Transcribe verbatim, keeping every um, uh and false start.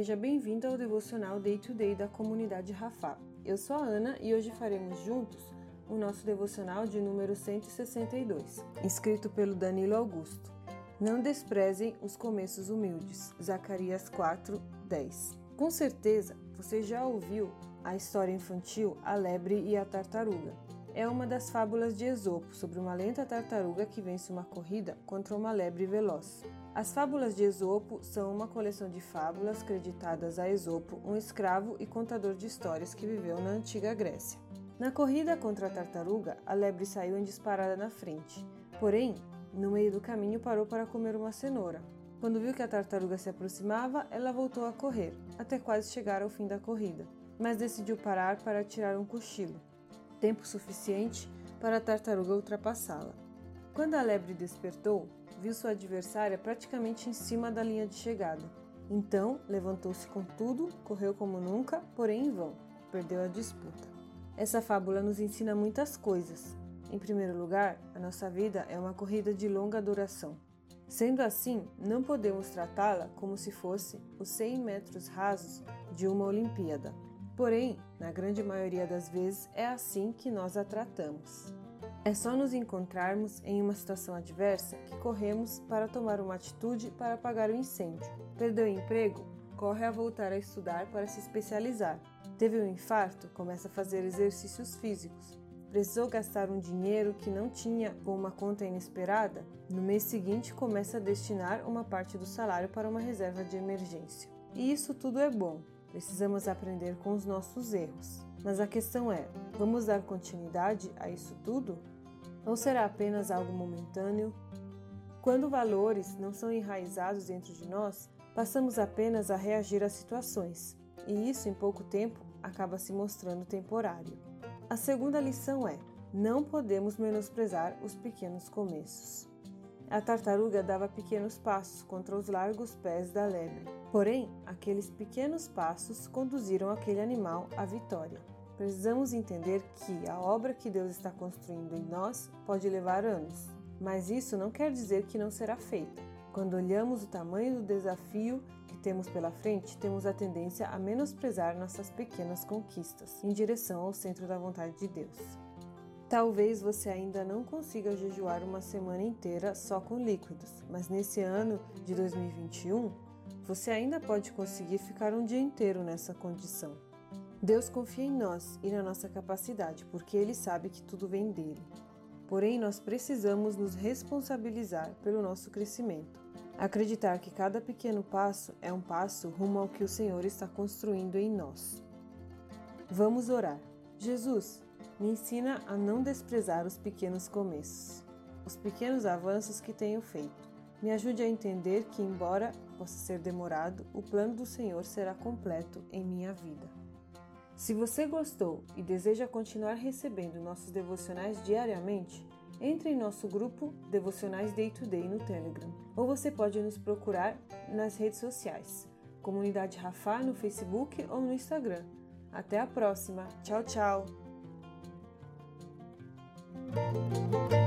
seja bem-vindo ao devocional Day to Day da comunidade Rafá. Eu sou a Ana e hoje faremos juntos o nosso devocional de número cento e sessenta e dois, escrito pelo Danilo Augusto. Não desprezem os começos humildes, Zacarias quatro, dez. Com certeza, você já ouviu a história infantil A Lebre e a Tartaruga. É uma das fábulas de Esopo sobre uma lenta tartaruga que vence uma corrida contra uma lebre veloz. As fábulas de Esopo são uma coleção de fábulas creditadas a Esopo, um escravo e contador de histórias que viveu na antiga Grécia. Na corrida contra a tartaruga, a lebre saiu em disparada na frente. Porém, no meio do caminho parou para comer uma cenoura. Quando viu que a tartaruga se aproximava, ela voltou a correr, até quase chegar ao fim da corrida, mas decidiu parar para tirar um cochilo. Tempo suficiente para a tartaruga ultrapassá-la. Quando a lebre despertou, viu sua adversária praticamente em cima da linha de chegada. Então, levantou-se com tudo, correu como nunca, porém em vão. Perdeu a disputa. Essa fábula nos ensina muitas coisas. Em primeiro lugar, a nossa vida é uma corrida de longa duração. Sendo assim, não podemos tratá-la como se fosse os cem metros rasos de uma Olimpíada. Porém, na grande maioria das vezes, é assim que nós a tratamos. É só nos encontrarmos em uma situação adversa que corremos para tomar uma atitude para apagar o incêndio. Perdeu o emprego? Corre a voltar a estudar para se especializar. Teve um infarto? Começa a fazer exercícios físicos. Precisou gastar um dinheiro que não tinha com uma conta inesperada? No mês seguinte, começa a destinar uma parte do salário para uma reserva de emergência. E isso tudo é bom. Precisamos aprender com os nossos erros. Mas a questão é, vamos dar continuidade a isso tudo? Ou será apenas algo momentâneo? Quando valores não são enraizados dentro de nós, passamos apenas a reagir às situações, e isso em pouco tempo acaba se mostrando temporário. A segunda lição é, não podemos menosprezar os pequenos começos. A tartaruga dava pequenos passos contra os largos pés da lebre. Porém, aqueles pequenos passos conduziram aquele animal à vitória. Precisamos entender que a obra que Deus está construindo em nós pode levar anos, mas isso não quer dizer que não será feita. Quando olhamos o tamanho do desafio que temos pela frente, temos a tendência a menosprezar nossas pequenas conquistas em direção ao centro da vontade de Deus. Talvez você ainda não consiga jejuar uma semana inteira só com líquidos, mas nesse ano de dois mil e vinte e um, você ainda pode conseguir ficar um dia inteiro nessa condição. Deus confia em nós e na nossa capacidade, porque Ele sabe que tudo vem dele. Porém, nós precisamos nos responsabilizar pelo nosso crescimento. Acreditar que cada pequeno passo é um passo rumo ao que o Senhor está construindo em nós. Vamos orar. Jesus, me ensina a não desprezar os pequenos começos, os pequenos avanços que tenho feito. Me ajude a entender que, embora possa ser demorado, o plano do Senhor será completo em minha vida. Se você gostou e deseja continuar recebendo nossos devocionais diariamente, entre em nosso grupo Devocionais Day to Day no Telegram, ou você pode nos procurar nas redes sociais, Comunidade Rafá no Facebook ou no Instagram. Até a próxima. Tchau, tchau!